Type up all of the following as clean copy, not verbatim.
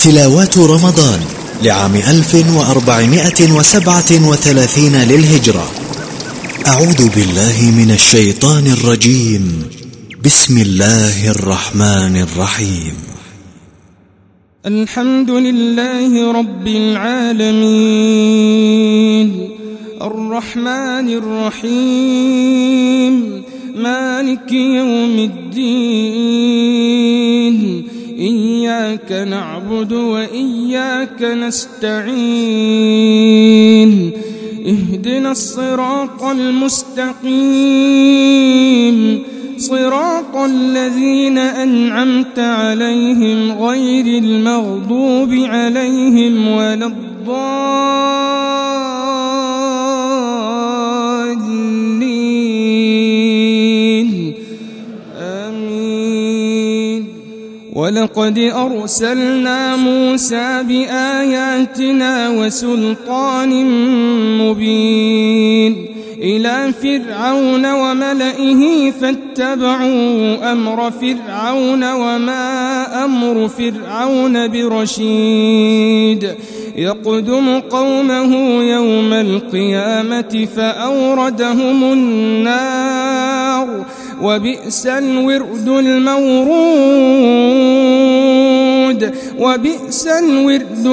تلاوات رمضان لعام 1437 للهجرة. أعوذ بالله من الشيطان الرجيم. بسم الله الرحمن الرحيم. الحمد لله رب العالمين الرحمن الرحيم مالك يوم الدين. إياك نعبد وإياك نستعين. اهدنا الصراط المستقيم صراط الذين أنعمت عليهم غير المغضوب عليهم ولا الضالين. آمين. ولقد أرسلنا موسى بآياتنا وسلطان مبين إلى فرعون وملئه فاتبعوا أمر فرعون وما أمر فرعون برشيد. يقدم قومه يوم القيامة فأوردهم النار وبئس الورد المورود. وبئس الورد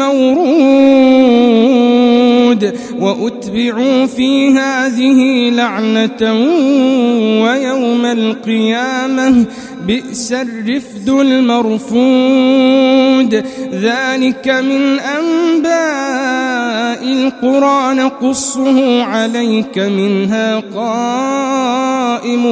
المورود. وأتبعوا في هذه لعنة ويوم القيامة بئس الرفد المرفود. ذلك من أنباء القرى نقصه عليك منها قائم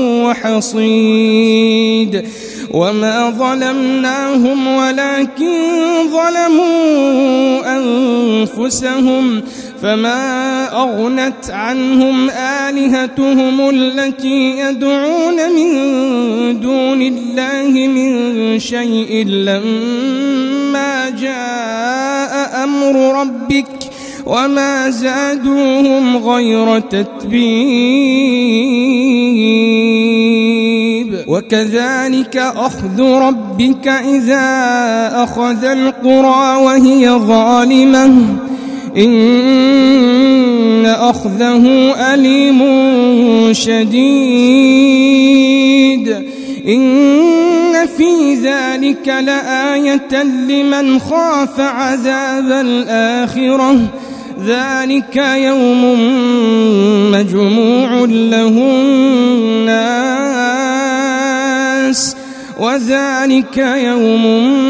وحصيد. وما ظلمناهم ولكن ظلموا أنفسهم فما أغنت عنهم آلهتهم التي يدعون من دون الله من شيء لما جاء أمر ربك وما زادوهم غير تتبيب. وكذلك أخذ ربك إذا أخذ القرى وهي ظالمة إن أخذه أليم شديد. إن في ذلك لآية لمن خاف عذاب الآخرة. ذلك يوم مجموع له الناس وذلك يوم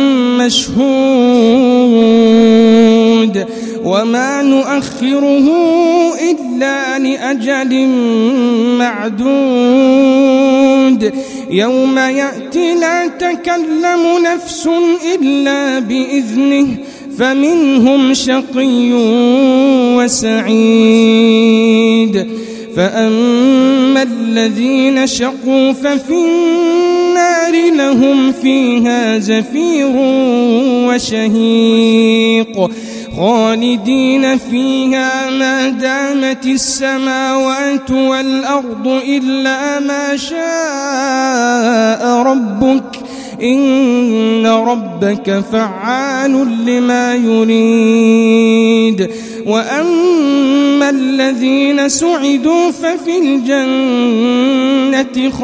مشهود. وما نؤخره إلا لأجل معدود. يوم يأتي لا تكلم نفس إلا بإذنه فمنهم شقي وسعيد. فأما الذين شقوا ففي النار لهم فيها زفير وشهيق خالدين فيها ما دامت السماوات والأرض إلا ما شاء ربك إن ربك فعال لما يريد. وأما الذين سعدوا ففي الجنة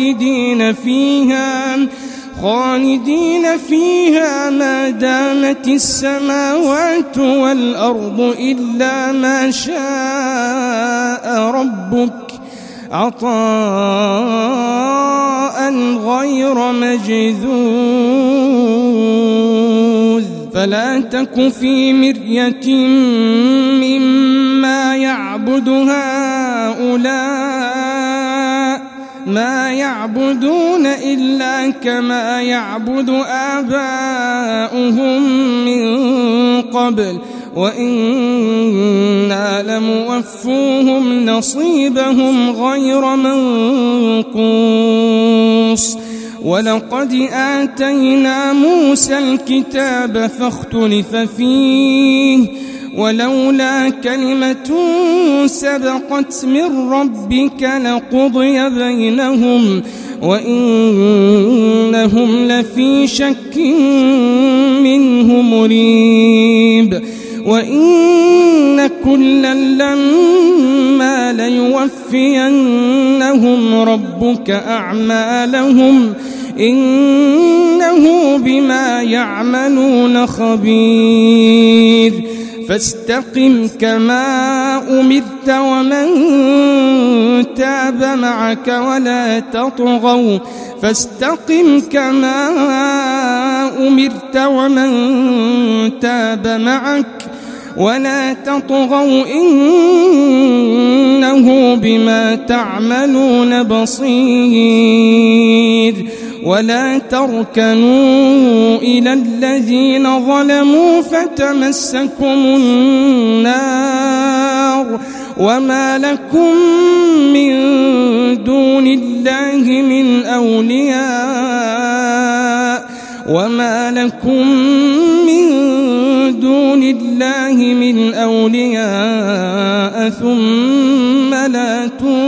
خالدين فيها ما دامت السماوات والأرض إلا ما شاء ربك عطاء غير مجذوذ. فلا تك في مرية مما يعبد هؤلاء ما يعبدون إلا كما يعبد آباؤهم من قبل وإنا لموفوهم نصيبهم غير منقوص. ولقد آتينا موسى الكتاب فاختلف فيه ولولا كلمة سبقت من ربك لقضي بينهم وإنهم لفي شك منه مريب وإن كلا لما ليوفينهم ربك أعمالهم إنه بما يعملون خبير فاستقم كما أمرت ومن تاب معك ولا تطغوا فاستقم كما أمرت ومن تاب معك ولا تطغوا إنه بما تعملون بصير ولا تركنوا إلى الذين ظلموا فتمسكم النار وما لكم من دون الله من أولياء ثم لا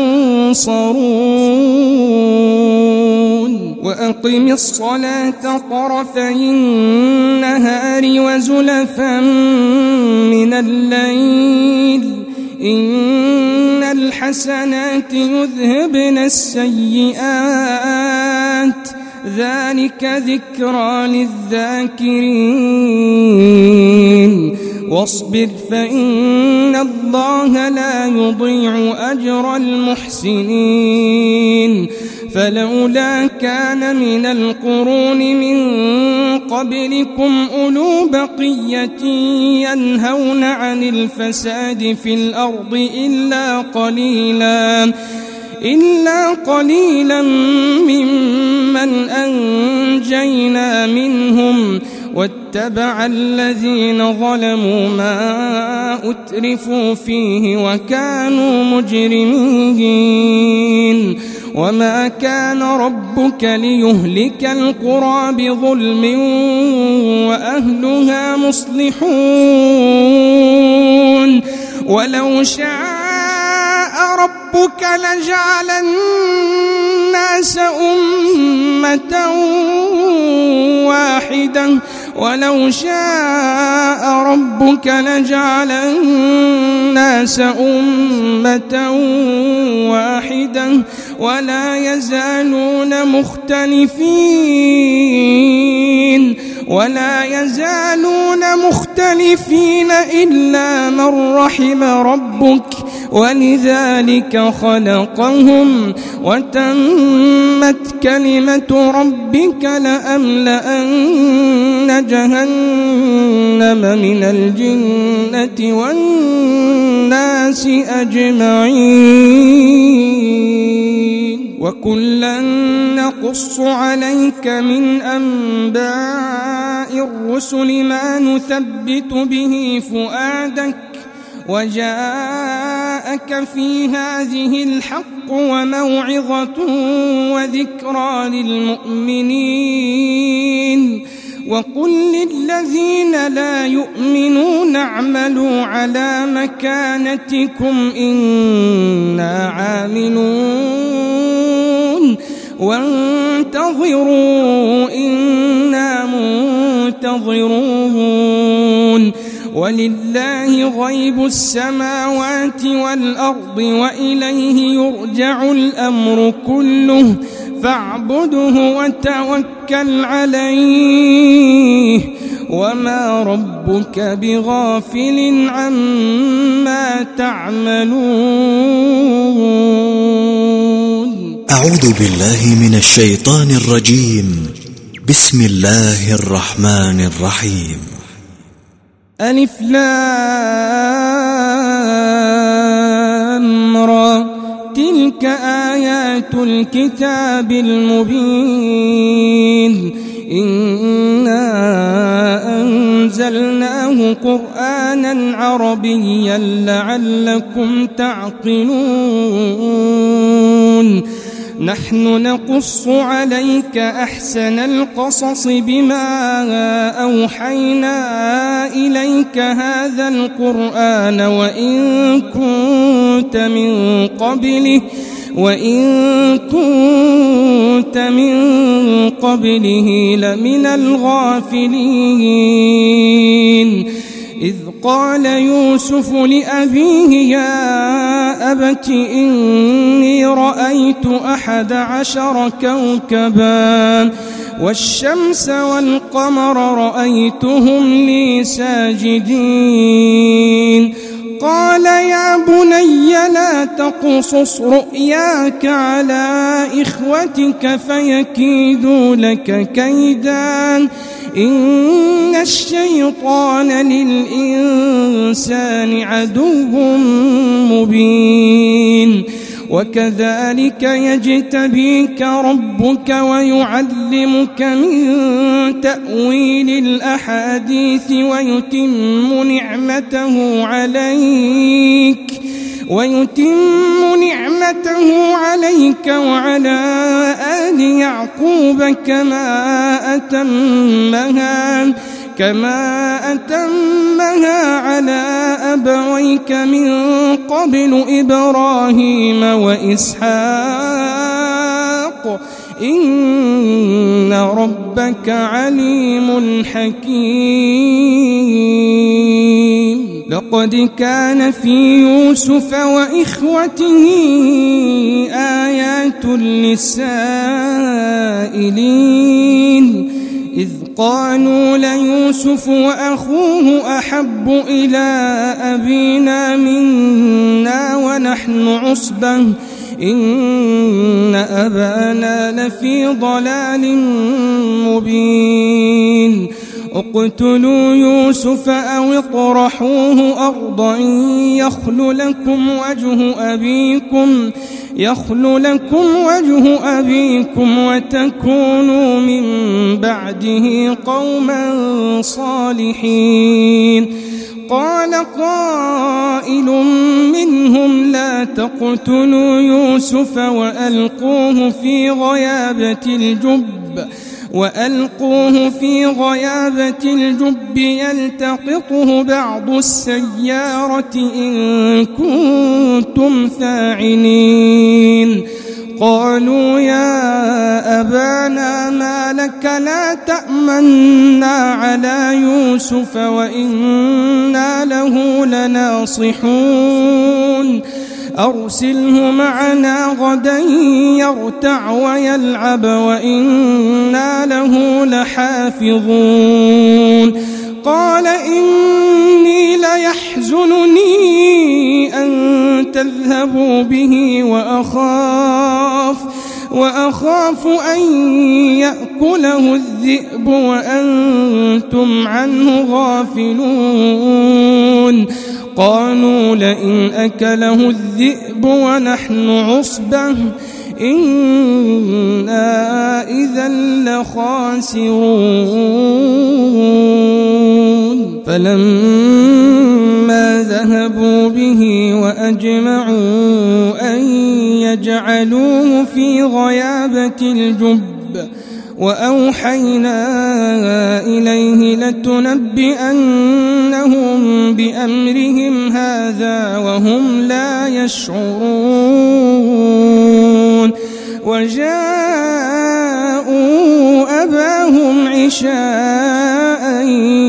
تنصرون وأقم الصلاة طرفي النهار وزلفا من الليل إن الحسنات يذهبن السيئات ذلك ذكرى للذاكرين واصبر فإن الله لا يضيع أجر المحسنين فلولا كان من القرون من قبلكم أولو بقية ينهون عن الفساد في الأرض إلا قليلا ممن أنجينا منهم واتبع الذين ظلموا ما أترفوا فيه وكانوا مجرمين وما كان ربك ليهلك القرى بظلم وأهلها مصلحون ولو شاء ربك لجعل الناس أمة واحدة ولا يزالون مختلفين إلا من رحم ربك ولذلك خلقهم وتمت كلمة ربك لأملأن جهنم من الجنة والناس أجمعين وكلا نقص عليك من أنباء الرسل ما نثبت به فؤادك وجاءك في هذه الحق وموعظة وذكرى للمؤمنين وقل للذين لا يؤمنون اعملوا على مكانتكم إنا عاملون وانتظروا إنا منتظرون ولله غيب السماوات والأرض وإليه يرجع الأمر كله فاعبده وتوكل عليه وما ربك بغافل عما تعملون. أعوذ بالله من الشيطان الرجيم. بسم الله الرحمن الرحيم. ألف لام را تلك آيات الكتاب المبين إنا أنزلناه قرآنا عربيا لعلكم تعقلون نحن نقص عليك أحسن القصص بما أوحينا إليك هذا القرآن وإن كنت من قبله لمن الغافلين إذ قال يوسف لأبيه يا أبت إني رأيت 11 كوكبا والشمس والقمر رأيتهم لي ساجدين قال يا بني لا تقصص رؤياك على إخوتك فيكيدوا لك كيدا إن الشيطان للإنسان عدو مبين وكذلك يجتبيك ربك ويعلمك من تأويل الأحاديث ويتم نعمته عليك وعلى آل يعقوب كما أتمها على أبويك من قبل إبراهيم وإسحاق إن ربك عليم حكيم لقد كان في يوسف وإخوته آيات للسائلين إذ قالوا ليوسف وأخوه أحب إلى أبينا منا ونحن عصبة إن أبانا لفي ضلال مبين اقتلوا يوسف أو اطرحوه أرضا يخل لكم وجه أبيكم وتكونوا من بعده قوما صالحين قال قائل منهم لا تقتلوا يوسف وألقوه في غيابة الجب يلتقطه بعض السيارة إن كنتم فاعلين قالوا يا أبانا ما لك لا تأمنا على يوسف وإنا له لناصحون أرسله معنا غدا يرتع ويلعب وإنا له لحافظون قال إني ليحزنني أن تذهبوا به وأخاف أن يأكله الذئب وأنتم عنه غافلون قالوا لئن أكله الذئب ونحن عصبة إنا إذا لخاسرون فلما ذهبوا به وأجمعوا أن يجعلوه في غيابة الجب وأوحينا إليه لتنبئنهم بأمرهم هذا وهم لا يشعرون وجاءوا أباهم عشاء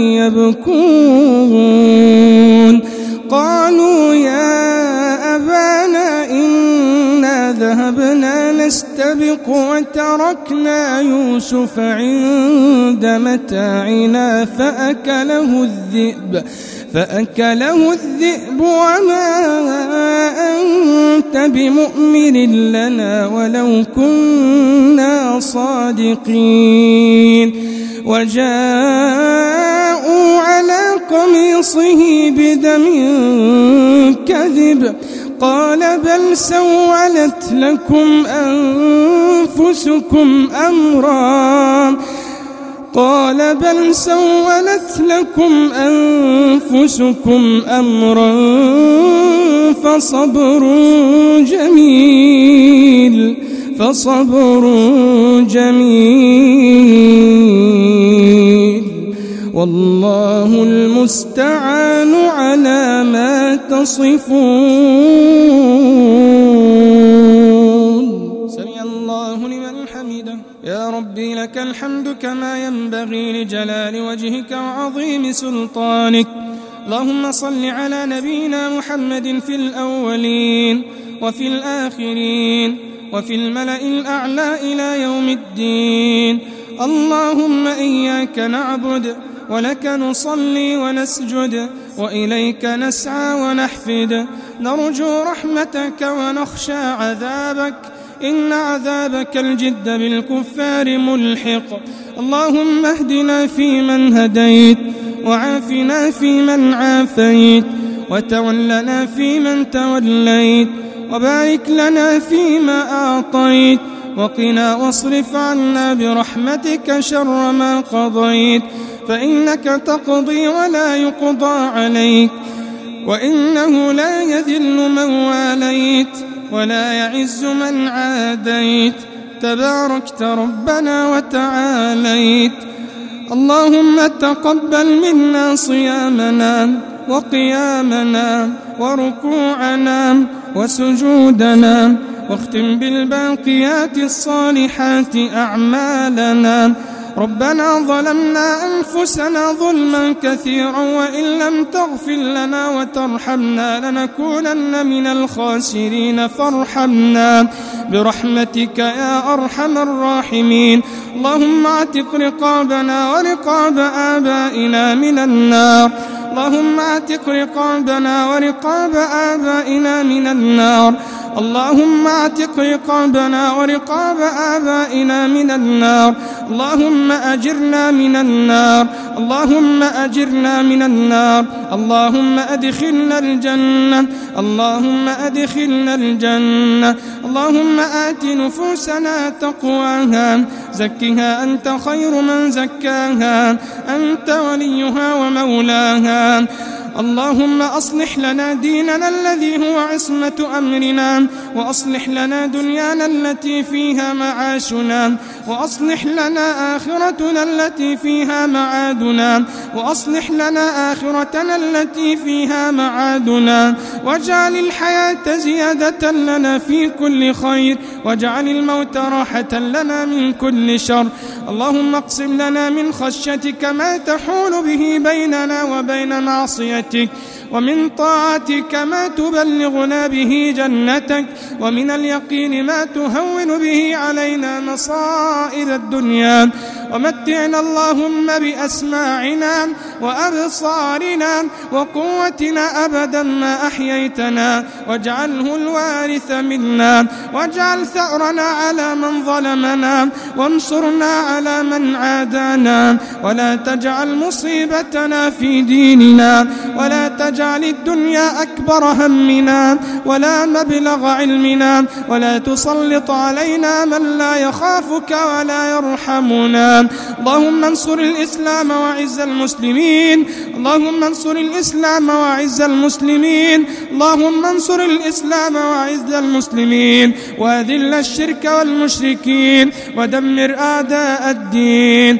يبكون قالوا يا أبانا إنا ذهبنا نستبق وتركنا يوسف عند متاعنا فأكله الذئب وما أنت بمؤمن لنا ولو كنا صادقين وجاءوا على قميصه بدم كذب قال بل سولت لكم أنفسكم أمرا فصبر جميل فصبر جميل والله المستعان على ما تصفون. سمع الله لمن حمده. يا ربي لك الحمد كما ينبغي لجلال وجهك وعظيم سلطانك. اللهم صل على نبينا محمد في الأولين وفي الآخرين وفي الملأ الأعلى إلى يوم الدين. اللهم إياك نعبد ولك نصلي ونسجد وإليك نسعى ونحفد، نرجو رحمتك ونخشى عذابك، إن عذابك الجد بالكفار ملحق. اللهم اهدنا فيمن هديت، وعافنا فيمن عافيت، وتولنا فيمن توليت، وبارك لنا فيما أعطيت، وقنا واصرف عنا برحمتك شر ما قضيت، فإنك تقضي ولا يقضى عليك، وإنه لا يذل من واليت ولا يعز من عاديت، تباركت ربنا وتعاليت. اللهم تقبل منا صيامنا وقيامنا وركوعنا وسجودنا، واختم بالباقيات الصالحات أعمالنا. ربنا ظلمنا أنفسنا ظلما كثيرا، وإن لم تغفر لنا وترحمنا لنكونن من الخاسرين، فارحمنا برحمتك يا أرحم الراحمين. اللهم اعتق رقابنا ورقاب آبائنا من النار. اللهم اعتق رقابنا ورقاب آبائنا من النار. اللهم اعتق رقابنا ورقاب آبائنا من النار. اللهم أجرنا من النار. اللهم أجرنا من النار. اللهم أدخلنا الجنة. اللهم أدخلنا الجنة. اللهم آت نفوسنا تقواها، زكها أنت خير من زكاها، أنت وليها ومولاها. اللهم أصلح لنا ديننا الذي هو عصمة أمرنا، وأصلح لنا دنيانا التي فيها معاشنا، وأصلح لنا آخرتنا التي فيها معادنا، وأصلح لنا آخرتنا التي فيها معادنا، واجعل الحياة زيادة لنا في كل خير، واجعل الموت راحة لنا من كل شر. اللهم اقسم لنا من خشيتك ما تحول به بيننا وبين معصيتك، ومن طاعتك ما تبلغنا به جنتك، ومن اليقين ما تهون به علينا مصائب الدنيا. ومتعنا اللهم بأسماعنا وأبصارنا وقوتنا أبدا ما أحييتنا، واجعله الوارث منا، واجعل ثأرنا على من ظلمنا، وانصرنا على من عادانا، ولا تجعل مصيبتنا في ديننا، ولا تجعل الدنيا أكبر همنا ولا مبلغ علمنا، ولا تسلط علينا من لا يخافك ولا يرحمنا. اللهم انصر الإسلام وعز المسلمين. اللهم انصر الإسلام وعز المسلمين. اللهم انصر الإسلام وعز المسلمين، وأذل الشرك والمشركين، ودمر أعداء الدين.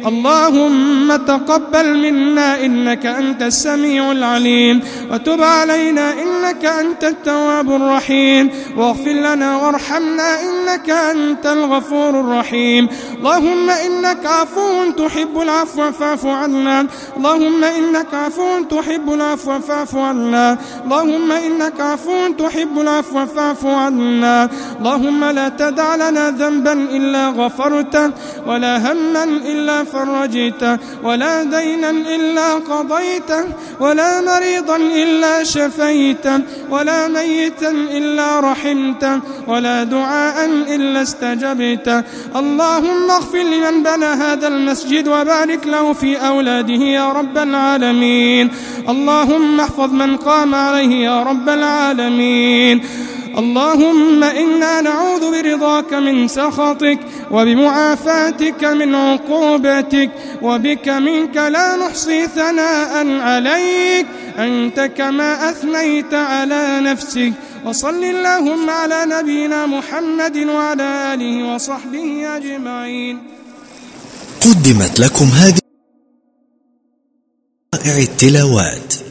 اللهم تقبل منا إنك أنت السميع العليم، وتب علينا إنك أنت التواب الرحيم، واغفر لنا وارحمنا إنك أنت الغفور الرحيم. اللهم إنك عفو تحب العفو فاعف عنا. اللهم إنك عفو تحب العفو فاعف عنا. اللهم إنك عفو تحب العفو فاعف عنا. اللهم لا تدع لنا ذنبا إلا غفرته، ولا هما إلا فرجته، ولا دينا إلا قضيته، ولا مريضا إلا شفيته، ولا ميتا إلا رحمته، ولا دعاء إلا استجبته. اللهم اغفر لمن بنى هذا المسجد، وبارك له في أولاده يا رب العالمين. اللهم احفظ من قام عليه يا رب العالمين. اللهم إنا نعوذ برضاك من سخطك، وبمعافاتك من عقوبتك، وبك منك لا نحصي ثناء عليك، أنت كما أثنيت على نفسك. وصل اللهم على نبينا محمد وعلى آله وصحبه أجمعين. قدمت لكم هذه التلاوات